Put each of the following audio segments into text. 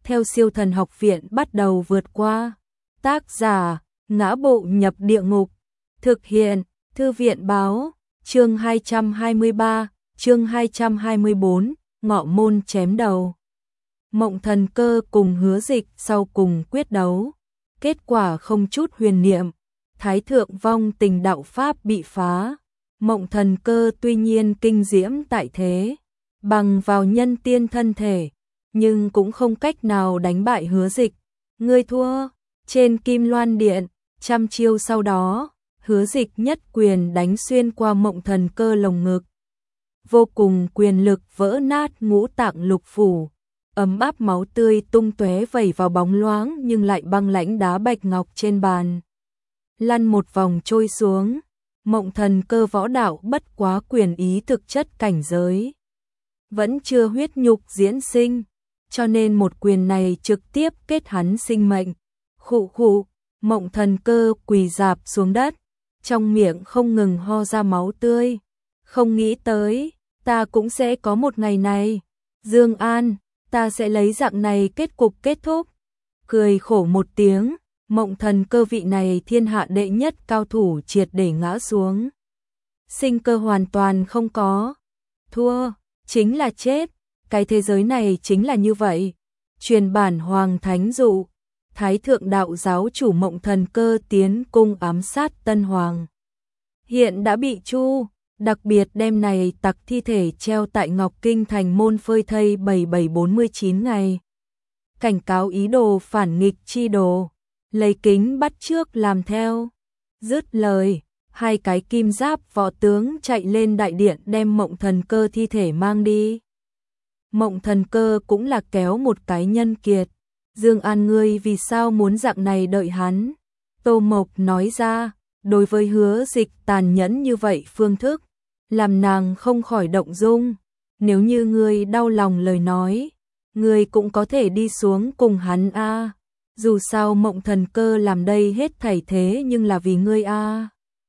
theo Siêu Thần Học Viện bắt đầu vượt qua. Tác giả: Ngã Bộ Nhập Địa Ngục. Thực hiện: Thư viện báo. Chương 223, chương 224, Ngọ Môn chém đầu. Mộng Thần Cơ cùng Hứa Dịch sau cùng quyết đấu. Kết quả không chút huyền niệm. Thái thượng vong tình đạo pháp bị phá. Mộng Thần Cơ tuy nhiên kinh diễm tại thế, bằng vào nhân tiên thân thể, nhưng cũng không cách nào đánh bại Hứa Dịch. Ngươi thua. Trên Kim Loan Điện, trăm chiêu sau đó, Hứa Dịch nhất quyền đánh xuyên qua Mộng Thần Cơ lồng ngực. Vô cùng quyền lực vỡ nát ngũ tạng lục phủ, ấm áp máu tươi tung tóe vẩy vào bóng loáng nhưng lại băng lãnh đá bạch ngọc trên bàn. Lăn một vòng trôi xuống. Mộng Thần Cơ võ đạo bất quá quyền ý thực chất cảnh giới, vẫn chưa huyết nhục diễn sinh, cho nên một quyền này trực tiếp kết hắn sinh mệnh. Khụ khụ. Mộng Thần Cơ quỳ rạp xuống đất, trong miệng không ngừng ho ra máu tươi. Không nghĩ tới, ta cũng sẽ có một ngày này. Dương An, ta sẽ lấy dạng này kết cục kết thúc. Cười khổ một tiếng, Mộng Thần Cơ vị này thiên hạ đệ nhất cao thủ triệt để ngã xuống. Sinh cơ hoàn toàn không có. Thua, chính là chết. Cái thế giới này chính là như vậy. Truyền bản Hoàng Thánh Dụ. Thái thượng đạo giáo chủ Mộng Thần Cơ tiến cung ám sát Tân Hoàng. Hiện đã bị tru, đặc biệt đêm này tặc thi thể treo tại Ngọc Kinh thành môn phơi thây 7749 ngày. Cảnh cáo ý đồ phản nghịch chi đồ, lấy kính bắt chước làm theo. Dứt lời, hai cái kim giáp võ tướng chạy lên đại điện đem Mộng Thần Cơ thi thể mang đi. Mộng Thần Cơ cũng là kéo một cái nhân kiệt. Dương An, ngươi vì sao muốn dạng này đợi hắn? Tô Mộc nói ra, đối với Hứa Dịch tàn nhẫn như vậy phương thức, làm nàng không khỏi động dung. Nếu như ngươi đau lòng lời nói, ngươi cũng có thể đi xuống cùng hắn a. Dù sao Mộng Thần Cơ làm đây hết thảy thế nhưng là vì ngươi a.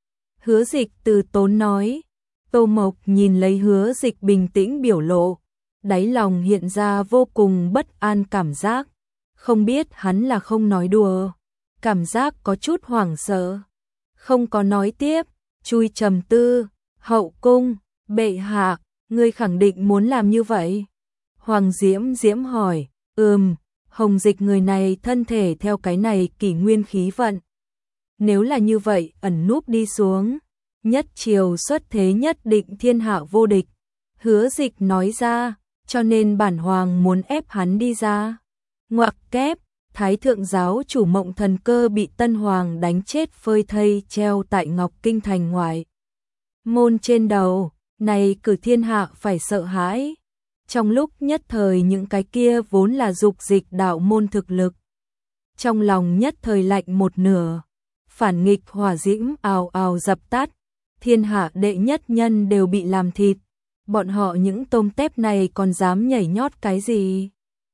Hứa Dịch từ tốn nói. Tô Mộc nhìn lấy Hứa Dịch bình tĩnh biểu lộ, đáy lòng hiện ra vô cùng bất an cảm giác. Không biết hắn là không nói đùa, cảm giác có chút hoảng sợ. Không có nói tiếp, chui trầm tư. Hậu cung, bệ hạ, ngươi khẳng định muốn làm như vậy? Hoàng Diễm Diễm hỏi. Hồng Dịch người này thân thể theo cái này kỷ nguyên khí vận. Nếu là như vậy ẩn núp đi xuống, nhất triều xuất thế nhất định thiên hạ vô địch. Hứa Dịch nói ra, cho nên bản hoàng muốn ép hắn đi ra. Ngoặc kép, Thái thượng giáo chủ Mộng Thần Cơ bị Tân Hoàng đánh chết phơi thây treo tại Ngọc Kinh thành ngoại môn trên đầu, này cử thiên hạ phải sợ hãi. Trong lúc nhất thời những cái kia vốn là dục dịch đạo môn thực lực, trong lòng nhất thời lạnh một nửa. Phản nghịch hỏa diễm ào ào dập tắt, thiên hạ đệ nhất nhân đều bị làm thịt. Bọn họ những tôm tép này còn dám nhảy nhót cái gì?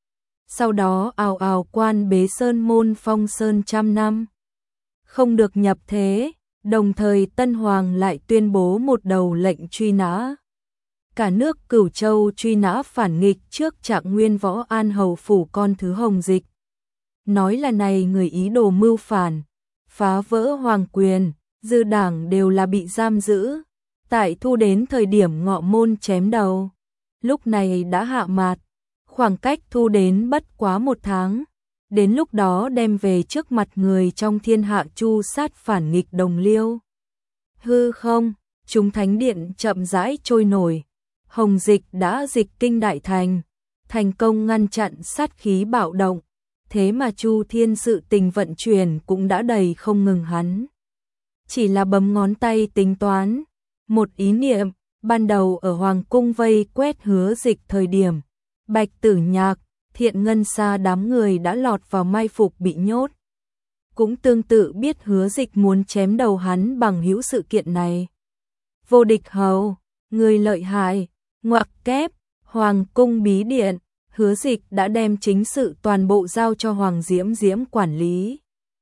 Sau đó ào ào quan bế sơn môn phong sơn trăm năm, không được nhập thế. Đồng thời Tân Hoàng lại tuyên bố một đầu lệnh truy nã. Cả nước Cửu Châu truy nã phản nghịch trước Trạng Nguyên Võ An hầu phủ con thứ Hồng Dịch. Nói là này người ý đồ mưu phản, phá vỡ hoàng quyền, dư đảng đều là bị giam giữ. Tại thu đến thời điểm Ngọ Môn chém đầu, lúc này đã hạ mạt, khoảng cách thu đến bất quá 1 tháng. Đến lúc đó đem về trước mặt người trong thiên hạ chu sát phản nghịch đồng liêu. Hư không, chúng thánh điện chậm rãi trôi nổi. Hồng Dịch đã dịch kinh đại thành, thành công ngăn chặn sát khí bạo động. Thế mà Chu Thiên sự tình vận chuyển cũng đã đầy không ngừng hắn. Chỉ là bấm ngón tay tính toán. Một ý niệm, ban đầu ở Hoàng cung vây quét Hứa Dịch thời điểm, Bạch Tử Nhạc, Thiện Ngân Sa đám người đã lọt vào mai phục bị nhốt. Cũng tương tự biết Hứa Dịch muốn chém đầu hắn bằng hữu sự kiện này. Vô Địch hầu, người lợi hại. Ngoặc kép, Hoàng cung bí điện, Hứa Dịch đã đem chính sự toàn bộ giao cho Hoàng Diễm Diễm quản lý,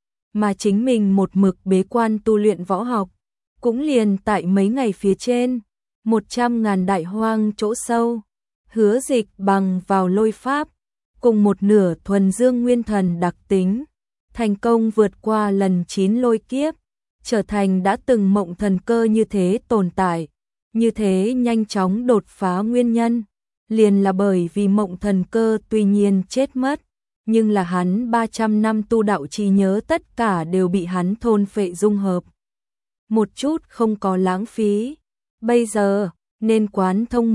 mà chính mình một mực bế quan tu luyện võ học. Cũng liền tại mấy ngày phía trên, 100.000 đại hoang chỗ sâu, Hứa Dịch bằng vào lôi pháp, cùng một nửa thuần dương nguyên thần đặc tính, thành công vượt qua lần 9 lôi kiếp, trở thành đã từng mộng thần cơ như thế tồn tại, như thế nhanh chóng đột phá nguyên nhân, liền là bởi vì mộng thần cơ tuy nhiên chết mất, nhưng là hắn 300 năm tu đạo trí nhớ tất cả đều bị hắn thôn phệ dung hợp. Một chút không có lãng phí. Bây giờ, nên quán thông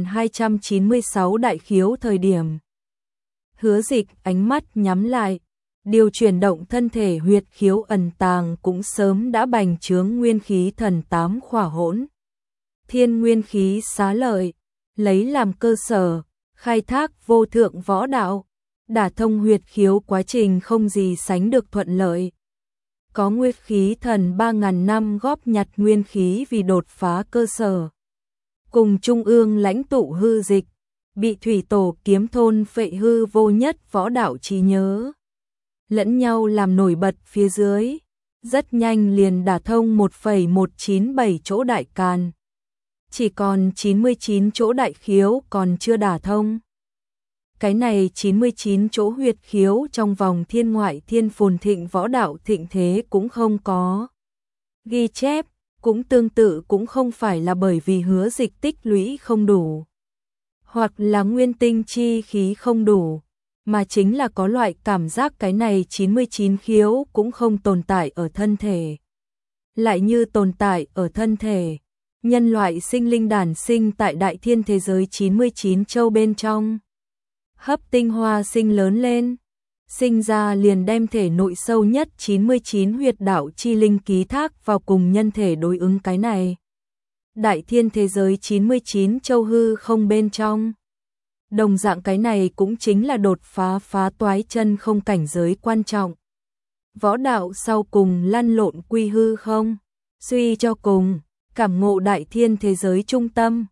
1296 đại khiếu thời điểm. Hứa Dịch ánh mắt nhắm lại, điều chuyển động thân thể huyệt khiếu ẩn tàng cũng sớm đã bành trướng nguyên khí thần 8 khỏa hỗn. Thiên nguyên khí xá lợi, lấy làm cơ sở, khai thác vô thượng võ đạo, đả thông huyệt khiếu quá trình không gì sánh được thuận lợi. Có nguyên khí thần 3.000 năm góp nhặt nguyên khí vì đột phá cơ sở. Cùng trung ương lãnh tụ hư dịch, bị thủy tổ kiếm thôn phệ hư vô nhất võ đạo trí nhớ. Lẫn nhau làm nổi bật phía dưới, rất nhanh liền đả thông 1,197 chỗ đại càn. Chỉ còn 99 chỗ đại khiếu còn chưa đả thông. Cái này 99 chỗ huyệt khiếu trong vòng thiên ngoại thiên phồn thịnh võ đạo thịnh thế cũng không có ghi chép, cũng tương tự cũng không phải là bởi vì Hứa Dịch tích lũy không đủ, hoặc là nguyên tinh chi khí không đủ, mà chính là có loại cảm giác cái này 99 khiếu cũng không tồn tại ở thân thể. Lại như tồn tại ở thân thể, nhân loại sinh linh đản sinh tại đại thiên thế giới 99 châu bên trong. Hấp tinh hoa sinh lớn lên, sinh ra liền đem thể nội sâu nhất 99 huyệt đạo chi linh ký thác vào cùng nhân thể đối ứng cái này. Đại thiên thế giới 99 châu hư không bên trong. Đồng dạng cái này cũng chính là đột phá phá toái chân không cảnh giới quan trọng. Võ đạo sau cùng lăn lộn quy hư không, suy cho cùng, cảm ngộ đại thiên thế giới trung tâm,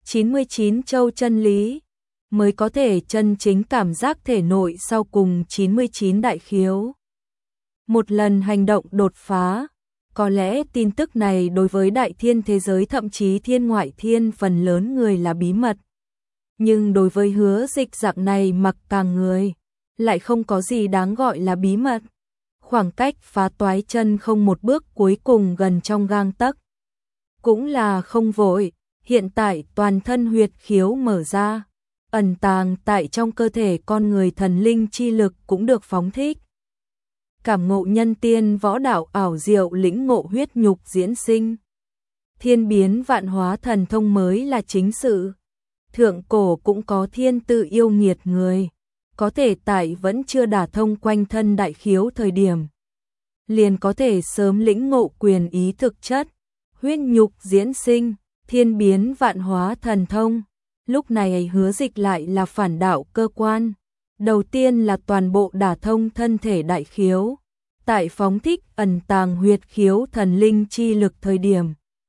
99 châu chân lý, mới có thể chân chính cảm giác thể nội sau cùng 99 đại khiếu. Một lần hành động đột phá, có lẽ tin tức này đối với đại thiên thế giới thậm chí thiên ngoại thiên phần lớn người là bí mật. Nhưng đối với Hứa Dịch dạng này mặc càng người, lại không có gì đáng gọi là bí mật. Khoảng cách phá toái chân không một bước cuối cùng gần trong gang tấc. Cũng là không vội, hiện tại toàn thân huyệt khiếu mở ra, ẩn tàng tại trong cơ thể con người thần linh chi lực cũng được phóng thích. Cảm ngộ nhân tiên võ đạo ảo diệu lĩnh ngộ huyết nhục diễn sinh. Thiên biến vạn hóa thần thông mới là chính sự. Thượng cổ cũng có thiên tự yêu nghiệt người, có thể tại vẫn chưa đả thông quanh thân đại khiếu thời điểm, liền có thể sớm lĩnh ngộ quyền ý thực chất, huyết nhục diễn sinh, thiên biến vạn hóa thần thông. Lúc này Hứa Dịch lại là phản đạo cơ quan. Đầu tiên là toàn bộ đả thông thân thể đại khiếu, tại phóng thích ẩn tàng huyệt khiếu thần linh chi lực thời điểm,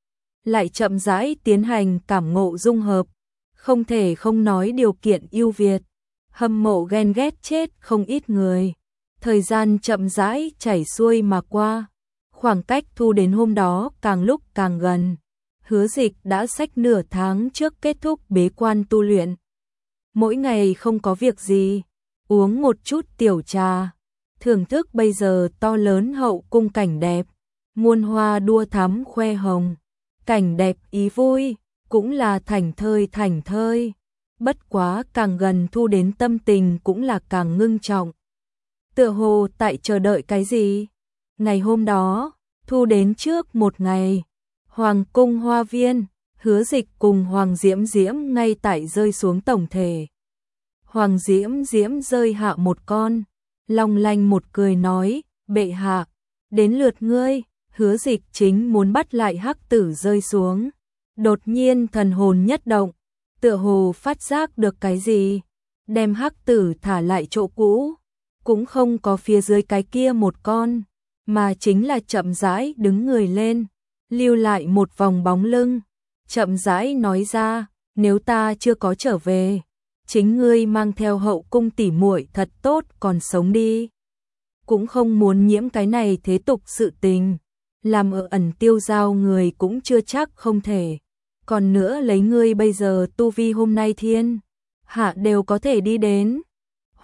lại chậm rãi tiến hành cảm ngộ dung hợp, không thể không nói điều kiện ưu việt, hâm mộ ghen ghét chết không ít người. Thời gian chậm rãi chảy xuôi mà qua, khoảng cách thu đến hôm đó càng lúc càng gần. Hứa Dịch đã xách nửa tháng trước kết thúc bế quan tu luyện. Mỗi ngày không có việc gì, uống một chút tiểu trà, thưởng thức bây giờ to lớn hậu cung cảnh đẹp, muôn hoa đua thắm khoe hồng, cảnh đẹp ý vui, cũng là thảnh thơi. Bất quá càng gần thu đến tâm tình cũng là càng ngưng trọng. Tựa hồ tại chờ đợi cái gì? Ngày hôm đó, thu đến trước một ngày, Hoàng cung hoa viên, Hứa Dịch cùng Hoàng Diễm Diễm ngay tại rơi xuống tổng thể. Hoàng Diễm Diễm rơi hạ một con, long lanh một cười nói, bệ hạ, đến lượt ngươi. Hứa Dịch chính muốn bắt lại hắc tử rơi xuống. Đột nhiên thần hồn nhất động, tựa hồ phát giác được cái gì, đem hắc tử thả lại chỗ cũ, cũng không có phía dưới cái kia một con, mà chính là chậm rãi đứng người lên, lưu lại một vòng bóng lưng, chậm rãi nói ra, nếu ta chưa có trở về, chính ngươi mang theo hậu cung tỉ muội thật tốt còn sống đi. Cũng không muốn nhiễm cái này thế tục sự tình, làm ở ẩn tiêu giao người cũng chưa chắc không thể. Còn nữa lấy ngươi bây giờ tu vi hôm nay thiên hạ đều có thể đi đến.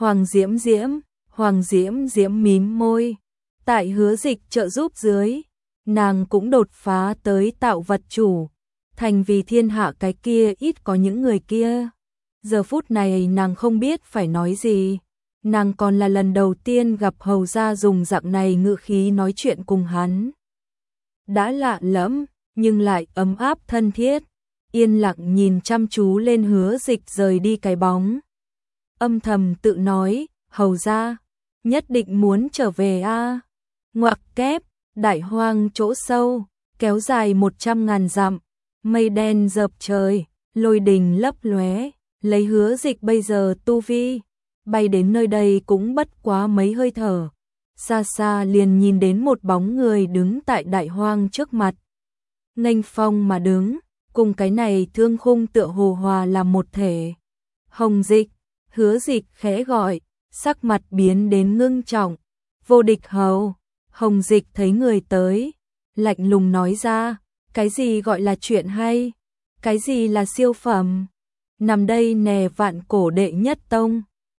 Hoàng Diễm Diễm mím môi. Tại Hứa Dịch trợ giúp dưới, nàng cũng đột phá tới tạo vật chủ, thành vì thiên hạ cái kia ít có những người kia. Giờ phút này nàng không biết phải nói gì, nàng còn là lần đầu tiên gặp hầu gia dùng dạng này ngữ khí nói chuyện cùng hắn. Đã lạ lẫm, nhưng lại ấm áp thân thiết, yên lặng nhìn chăm chú lên Hứa Dịch rời đi cái bóng. Âm thầm tự nói, hầu gia, nhất định muốn trở về a. Ngoặc kép, đại hoang chỗ sâu, kéo dài 100.000 dặm, mây đen dợp trời, lôi đình lấp lóe, lấy Hứa Dịch bây giờ tu vi, bay đến nơi đây cũng bất quá mấy hơi thở. Xa xa liền nhìn đến một bóng người đứng tại đại hoang trước mặt. Nghênh phong mà đứng, cùng cái này thương khung tựa hồ hòa làm một thể. Hồng Dịch, Hứa Dịch khẽ gọi, sắc mặt biến đến ngưng trọng. Vô Địch hầu. Hồng Dịch thấy người tới, lạnh lùng nói ra, cái gì gọi là chuyện hay, cái gì là siêu phẩm, nằm đây nè vạn cổ đệ nhất tông.